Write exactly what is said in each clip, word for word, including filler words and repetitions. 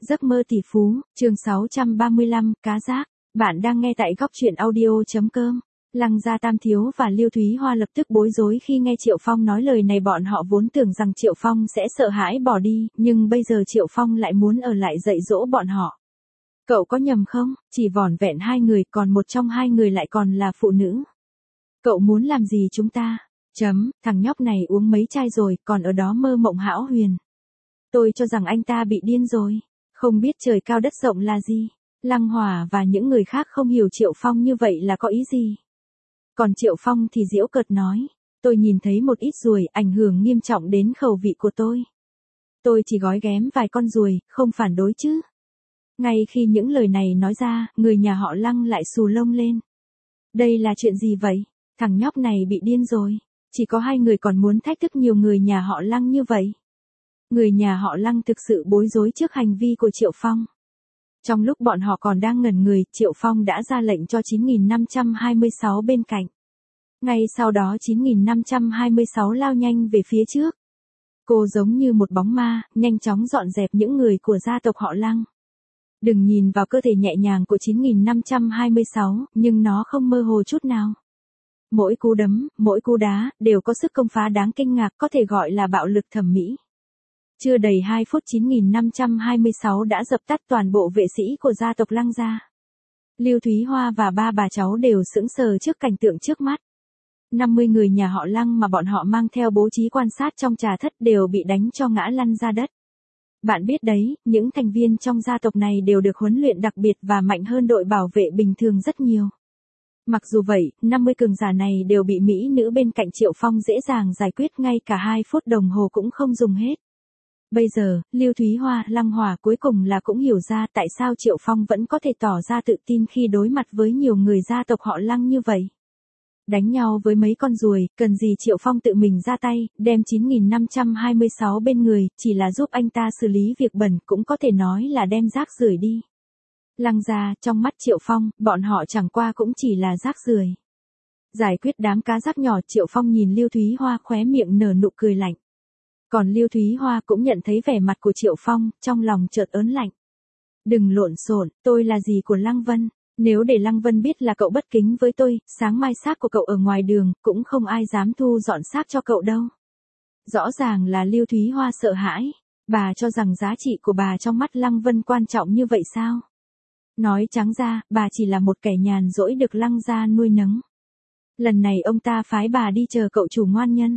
Giấc mơ tỷ phú, chương sáu trăm ba mươi lăm, cá rác. Bạn đang nghe tại góc truyện audio.com. Lăng Gia Tam Thiếu và Lưu Thúy Hoa lập tức bối rối khi nghe Triệu Phong nói lời này, bọn họ vốn tưởng rằng Triệu Phong sẽ sợ hãi bỏ đi, nhưng bây giờ Triệu Phong lại muốn ở lại dạy dỗ bọn họ. Cậu có nhầm không? Chỉ vỏn vẹn hai người, còn một trong hai người lại còn là phụ nữ. Cậu muốn làm gì chúng ta? Chấm, thằng nhóc này uống mấy chai rồi, còn ở đó mơ mộng hão huyền. Tôi cho rằng anh ta bị điên rồi. Không biết trời cao đất rộng là gì. Lăng Hòa và những người khác không hiểu Triệu Phong như vậy là có ý gì. Còn Triệu Phong thì giễu cợt nói, tôi nhìn thấy một ít ruồi ảnh hưởng nghiêm trọng đến khẩu vị của tôi. Tôi chỉ gói ghém vài con ruồi, không phản đối chứ. Ngay khi những lời này nói ra, người nhà họ Lăng lại xù lông lên. Đây là chuyện gì vậy? Thằng nhóc này bị điên rồi. Chỉ có hai người còn muốn thách thức nhiều người nhà họ Lăng như vậy. Người nhà họ Lăng thực sự bối rối trước hành vi của Triệu Phong. Trong lúc bọn họ còn đang ngẩn người, Triệu Phong đã ra lệnh cho chín nghìn năm trăm hai mươi sáu bên cạnh. Ngay sau đó chín nghìn năm trăm hai mươi sáu lao nhanh về phía trước. Cô giống như một bóng ma, nhanh chóng dọn dẹp những người của gia tộc họ Lăng. Đừng nhìn vào cơ thể nhẹ nhàng của chín nghìn năm trăm hai mươi sáu, nhưng nó không mơ hồ chút nào. Mỗi cú đấm, mỗi cú đá, đều có sức công phá đáng kinh ngạc, có thể gọi là bạo lực thẩm mỹ. Chưa đầy hai phút chín nghìn năm trăm hai mươi sáu đã dập tắt toàn bộ vệ sĩ của gia tộc Lăng gia. Lưu Thúy Hoa và ba bà cháu đều sững sờ trước cảnh tượng trước mắt. năm mươi người nhà họ Lăng mà bọn họ mang theo bố trí quan sát trong trà thất đều bị đánh cho ngã lăn ra đất. Bạn biết đấy, những thành viên trong gia tộc này đều được huấn luyện đặc biệt và mạnh hơn đội bảo vệ bình thường rất nhiều. Mặc dù vậy, năm mươi cường giả này đều bị mỹ nữ bên cạnh Triệu Phong dễ dàng giải quyết, ngay cả hai phút đồng hồ cũng không dùng hết. Bây giờ, Lưu Thúy Hoa, Lăng Hòa cuối cùng là cũng hiểu ra tại sao Triệu Phong vẫn có thể tỏ ra tự tin khi đối mặt với nhiều người gia tộc họ Lăng như vậy. Đánh nhau với mấy con ruồi, cần gì Triệu Phong tự mình ra tay, đem chín nghìn năm trăm hai mươi sáu bên người, chỉ là giúp anh ta xử lý việc bẩn, cũng có thể nói là đem rác rưởi đi. Lăng gia, trong mắt Triệu Phong, bọn họ chẳng qua cũng chỉ là rác rưởi. Giải quyết đám cá rác nhỏ, Triệu Phong nhìn Lưu Thúy Hoa khóe miệng nở nụ cười lạnh. Còn Lưu Thúy Hoa cũng nhận thấy vẻ mặt của Triệu Phong, trong lòng chợt ớn lạnh. Đừng lộn xộn, tôi là gì của Lăng Vân, nếu để Lăng Vân biết là cậu bất kính với tôi, sáng mai xác của cậu ở ngoài đường, cũng không ai dám thu dọn xác cho cậu đâu. Rõ ràng là Lưu Thúy Hoa sợ hãi, bà cho rằng giá trị của bà trong mắt Lăng Vân quan trọng như vậy sao? Nói trắng ra, bà chỉ là một kẻ nhàn rỗi được Lăng gia nuôi nấng. Lần này ông ta phái bà đi chờ cậu chủ ngoan nhân.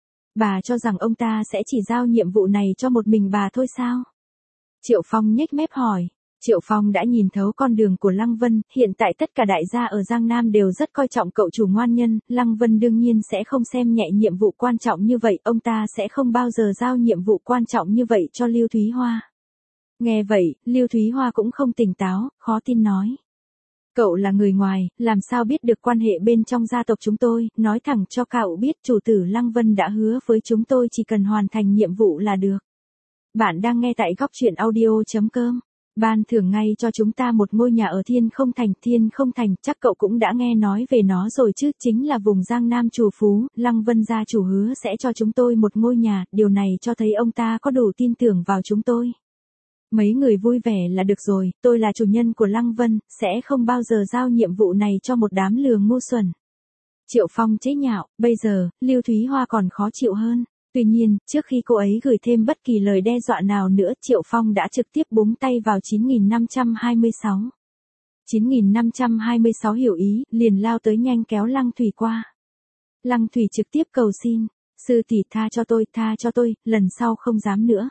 Bà cho rằng ông ta sẽ chỉ giao nhiệm vụ này cho một mình bà thôi sao? Triệu Phong nhếch mép hỏi. Triệu Phong đã nhìn thấu con đường của Lăng Vân, hiện tại tất cả đại gia ở Giang Nam đều rất coi trọng cậu chủ ngoan nhân, Lăng Vân đương nhiên sẽ không xem nhẹ nhiệm vụ quan trọng như vậy, ông ta sẽ không bao giờ giao nhiệm vụ quan trọng như vậy cho Lưu Thúy Hoa. Nghe vậy, Lưu Thúy Hoa cũng không tỉnh táo, khó tin nói. Cậu là người ngoài, làm sao biết được quan hệ bên trong gia tộc chúng tôi, nói thẳng cho cậu biết chủ tử Lăng Vân đã hứa với chúng tôi chỉ cần hoàn thành nhiệm vụ là được. Bạn đang nghe tại góc truyện audio.com. Ban thưởng ngay cho chúng ta một ngôi nhà ở Thiên Không Thành, Thiên Không Thành, chắc cậu cũng đã nghe nói về nó rồi chứ, chính là vùng Giang Nam trù phú, Lăng Vân gia chủ hứa sẽ cho chúng tôi một ngôi nhà, điều này cho thấy ông ta có đủ tin tưởng vào chúng tôi. Mấy người vui vẻ là được rồi, tôi là chủ nhân của Lăng Vân, sẽ không bao giờ giao nhiệm vụ này cho một đám lừa ngu xuẩn. Triệu Phong chế nhạo, bây giờ, Lưu Thúy Hoa còn khó chịu hơn. Tuy nhiên, trước khi cô ấy gửi thêm bất kỳ lời đe dọa nào nữa, Triệu Phong đã trực tiếp búng tay vào chín nghìn năm trăm hai mươi sáu. chín nghìn năm trăm hai mươi sáu hiểu ý, liền lao tới nhanh kéo Lăng Thủy qua. Lăng Thủy trực tiếp cầu xin, sư tỷ tha cho tôi, tha cho tôi, lần sau không dám nữa.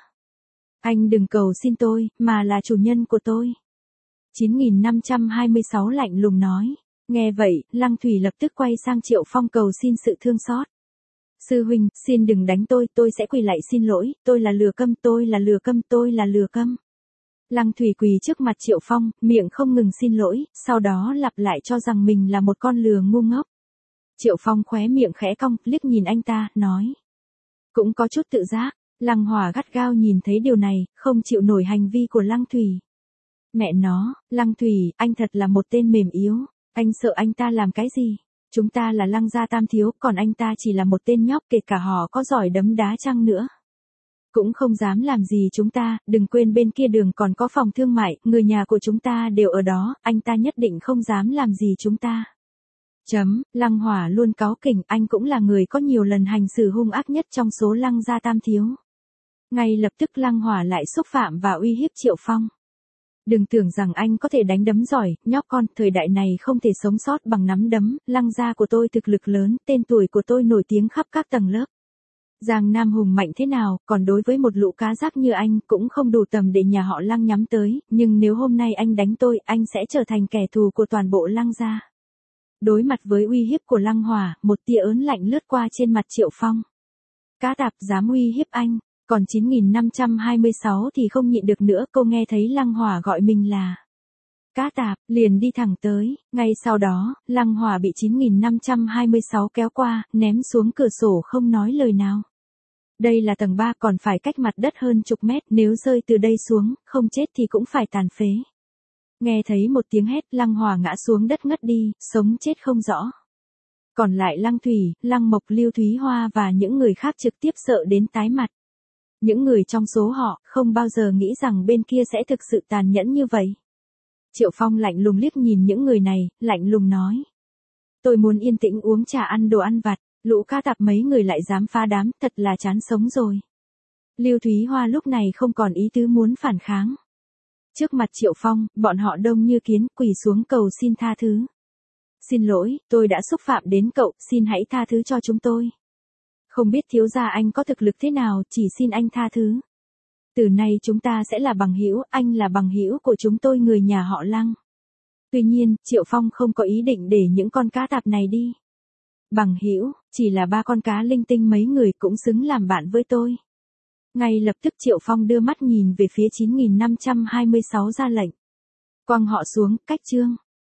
Anh đừng cầu xin tôi, mà là chủ nhân của tôi. chín nghìn năm trăm hai mươi sáu lạnh lùng nói. Nghe vậy, Lăng Thủy lập tức quay sang Triệu Phong cầu xin sự thương xót. Sư huynh, xin đừng đánh tôi, tôi sẽ quỳ lạy xin lỗi, tôi là lừa câm, tôi là lừa câm, tôi là lừa câm. Lăng Thủy quỳ trước mặt Triệu Phong, miệng không ngừng xin lỗi, sau đó lặp lại cho rằng mình là một con lừa ngu ngốc. Triệu Phong khóe miệng khẽ cong, liếc nhìn anh ta, nói. Cũng có chút tự giác. Lăng Hòa gắt gao nhìn thấy điều này, không chịu nổi hành vi của Lăng Thủy. Mẹ nó, Lăng Thủy, anh thật là một tên mềm yếu, anh sợ anh ta làm cái gì? Chúng ta là Lăng gia Tam Thiếu, còn anh ta chỉ là một tên nhóc, kể cả họ có giỏi đấm đá chăng nữa. Cũng không dám làm gì chúng ta, đừng quên bên kia đường còn có phòng thương mại, người nhà của chúng ta đều ở đó, anh ta nhất định không dám làm gì chúng ta. Chấm, Lăng Hỏa luôn cáu kỉnh, anh cũng là người có nhiều lần hành xử hung ác nhất trong số Lăng gia tam thiếu. Ngay lập tức Lăng Hỏa lại xúc phạm và uy hiếp Triệu Phong. Đừng tưởng rằng anh có thể đánh đấm giỏi, nhóc con, thời đại này không thể sống sót bằng nắm đấm, Lăng gia của tôi thực lực lớn, tên tuổi của tôi nổi tiếng khắp các tầng lớp. Giang Nam hùng mạnh thế nào, còn đối với một lũ cá rác như anh cũng không đủ tầm để nhà họ Lăng nhắm tới, nhưng nếu hôm nay anh đánh tôi, anh sẽ trở thành kẻ thù của toàn bộ Lăng gia. Đối mặt với uy hiếp của Lăng Hỏa, một tia ớn lạnh lướt qua trên mặt Triệu Phong. Cá tạp dám uy hiếp anh, còn chín nghìn năm trăm hai mươi sáu thì không nhịn được nữa, cô nghe thấy Lăng Hỏa gọi mình là cá tạp, liền đi thẳng tới, ngay sau đó, Lăng Hỏa bị chín nghìn năm trăm hai mươi sáu kéo qua, ném xuống cửa sổ không nói lời nào. Đây là tầng ba còn phải cách mặt đất hơn chục mét, nếu rơi từ đây xuống, không chết thì cũng phải tàn phế. Nghe thấy một tiếng hét, Lăng Hỏa ngã xuống đất ngất đi, sống chết không rõ. Còn lại Lăng Thủy, Lăng Mộc, Lưu Thúy Hoa và những người khác trực tiếp sợ đến tái mặt. Những người trong số họ không bao giờ nghĩ rằng bên kia sẽ thực sự tàn nhẫn như vậy. Triệu Phong lạnh lùng liếc nhìn những người này, lạnh lùng nói. Tôi muốn yên tĩnh uống trà ăn đồ ăn vặt, lũ cá tạp mấy người lại dám phá đám, thật là chán sống rồi. Lưu Thúy Hoa lúc này không còn ý tứ muốn phản kháng. Trước mặt Triệu Phong, bọn họ đông như kiến, quỳ xuống cầu xin tha thứ. Xin lỗi, tôi đã xúc phạm đến cậu, xin hãy tha thứ cho chúng tôi. Không biết thiếu gia anh có thực lực thế nào, chỉ xin anh tha thứ. Từ nay chúng ta sẽ là bằng hữu, anh là bằng hữu của chúng tôi người nhà họ Lăng. Tuy nhiên, Triệu Phong không có ý định để những con cá tạp này đi. Bằng hữu, chỉ là ba con cá linh tinh mấy người cũng xứng làm bạn với tôi. Ngay lập tức Triệu Phong đưa mắt nhìn về phía chín nghìn năm trăm hai mươi sáu ra lệnh. Quăng họ xuống, cách chương.